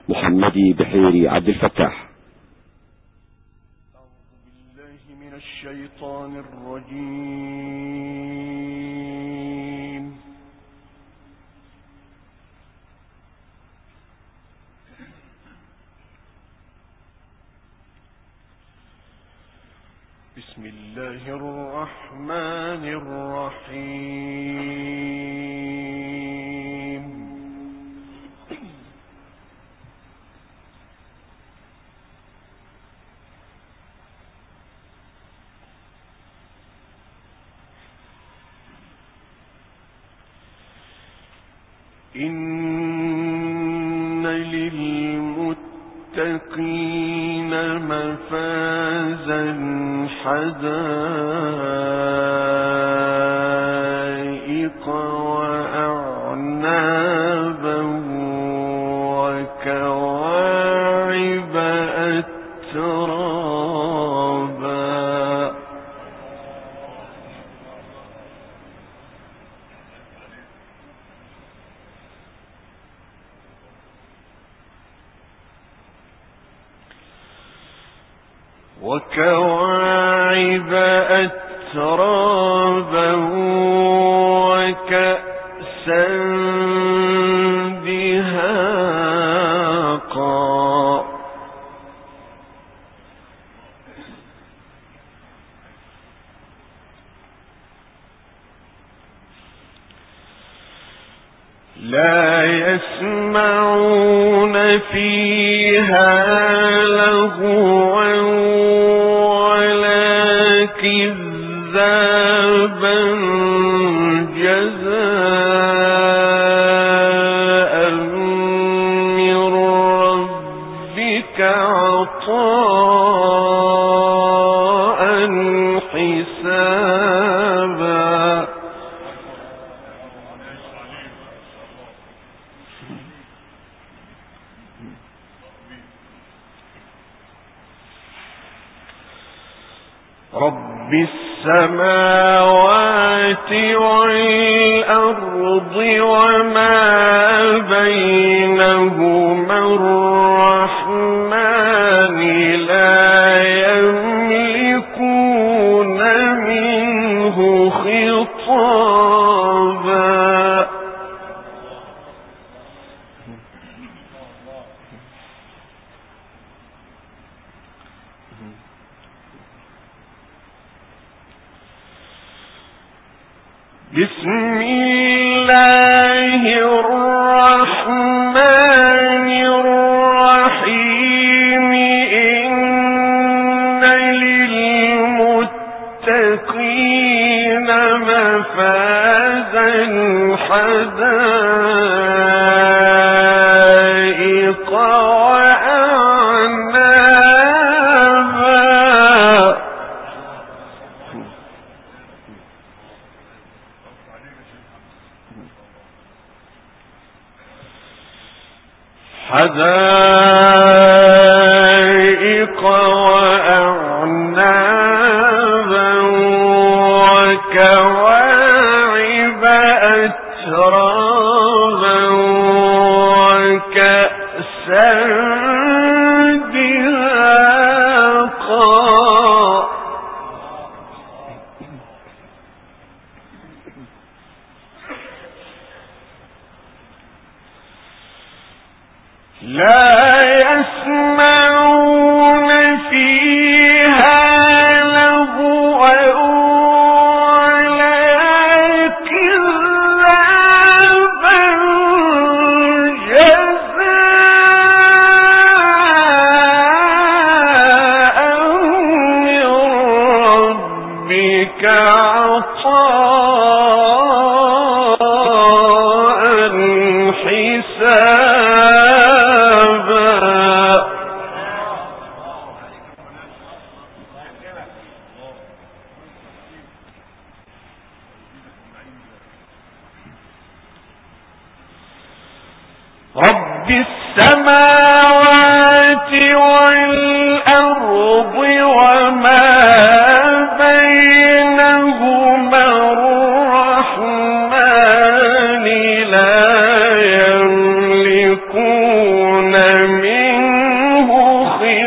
محمدي بحيري عبد الفتاح. أعوذ بالله من الشيطان الرجيم. بسم الله الرحمن الرحيم. إن للمتقين مفازا حدائق وأعنابا وكواعب أترابا. وكواعب أترابا وكأسا دهاقا. لا يسمعون فيها لغوا ولا كذابا جزاء من ربك عطاء حسابا. رب السماوات والأرض وما بينهما الرحمن لا يملكون منه خطابا. بسم الله الرحمن الرحيم. إن للمتقين مفازا حدائق وأعنابا. حدائق وأعنابا وكواعب أترابا وكأسا دهاقا. لا يسمعون فيها لغوا ولا كذابا جزاء من ربك عطاء حسابا. رب السماوات والأرض وما بينهما الرحمن لا يملكون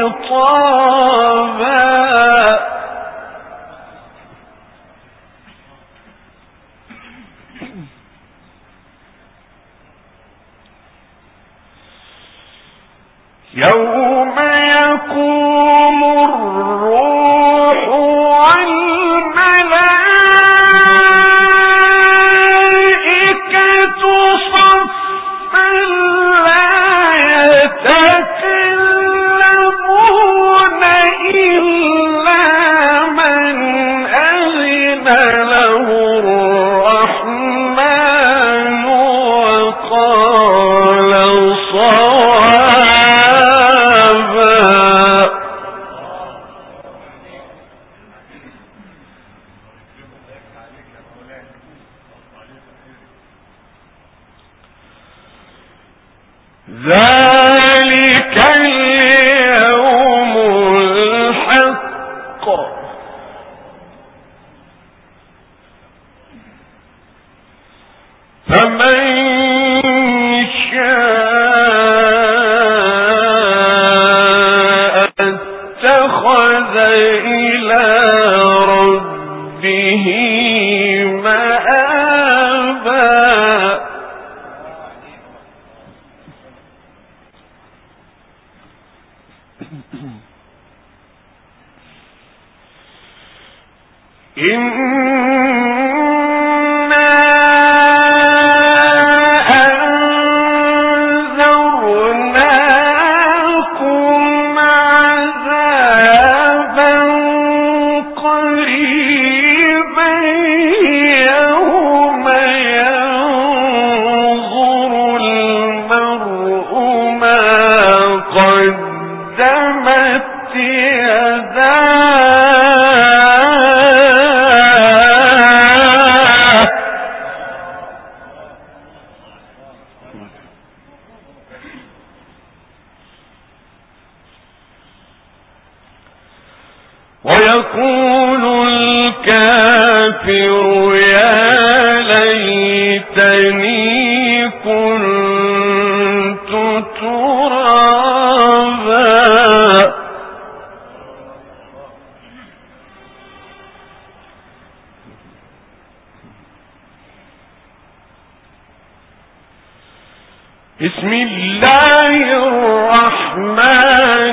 خطابا يوم يقوم الروح والملائكة صفا لا يتكلمون إلا من أذن له الرحمن وقال صوابا. ذلك اليوم الحق فمن شاء اتخذ إلى ربه مآبا. إنا أنذرناكم عذابا قريبا يوم ينظر المرء ما قدمت يداه ويقول الكافر يا ليتني كنت ترابا. بسم الله الرحمن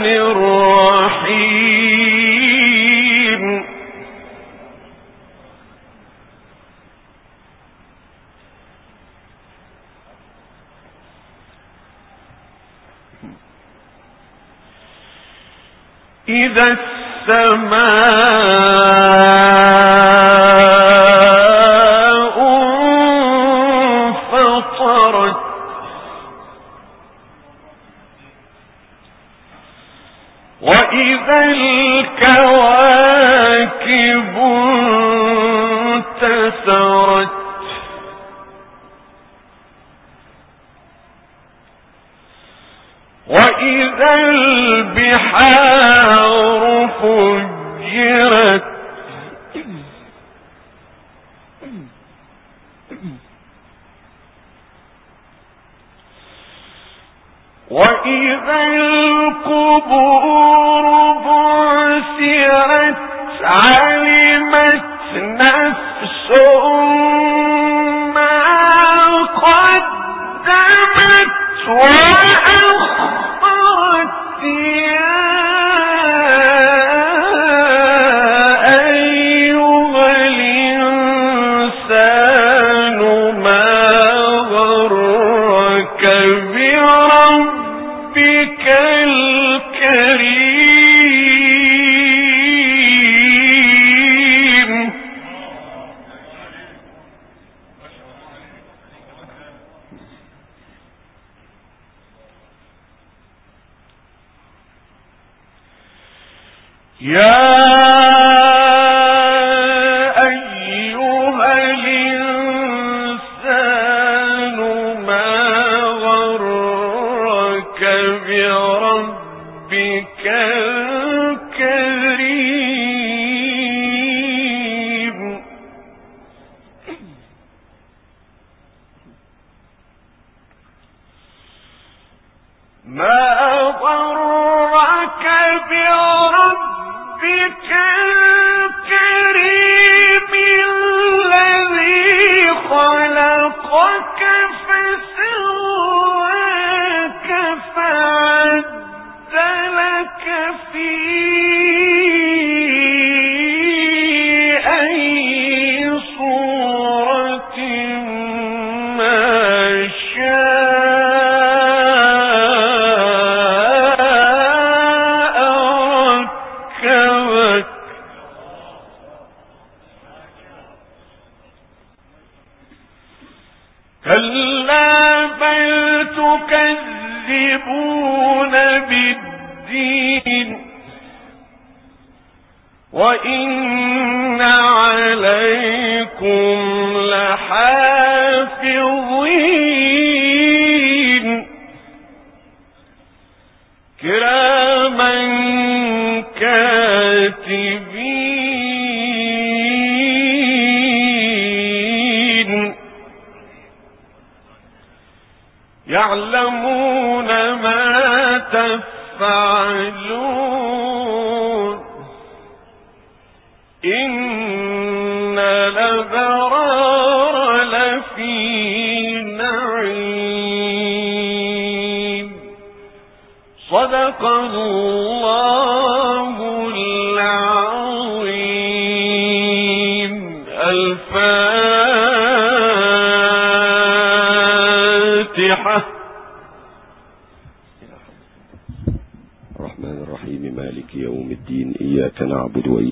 الرحيم. إذا السماء انفطرت وإذا الكواكب انتثرت وإذا البحار فجرت وإذا القبور بعثرت علمت نفس ما قدمت وأخرت يا أيها الإنسان ما غرك بربك الكريم. يا أيها الإنسان ما غرك بربك الكريم. ما غرك بربك الكريم الذي خلقك فسواك فعدلك في أي صورة ما شاء ركبك كلا بل تكذبون بالدين وإن عليكم لحافظين كراما كاتبين يعلمون ما تفعلون إن الأبرار لفي نعيم صدق الله العظيم الفاتحة. الرحمن الرحيم مالك يوم الدين إياك نعبد وإياك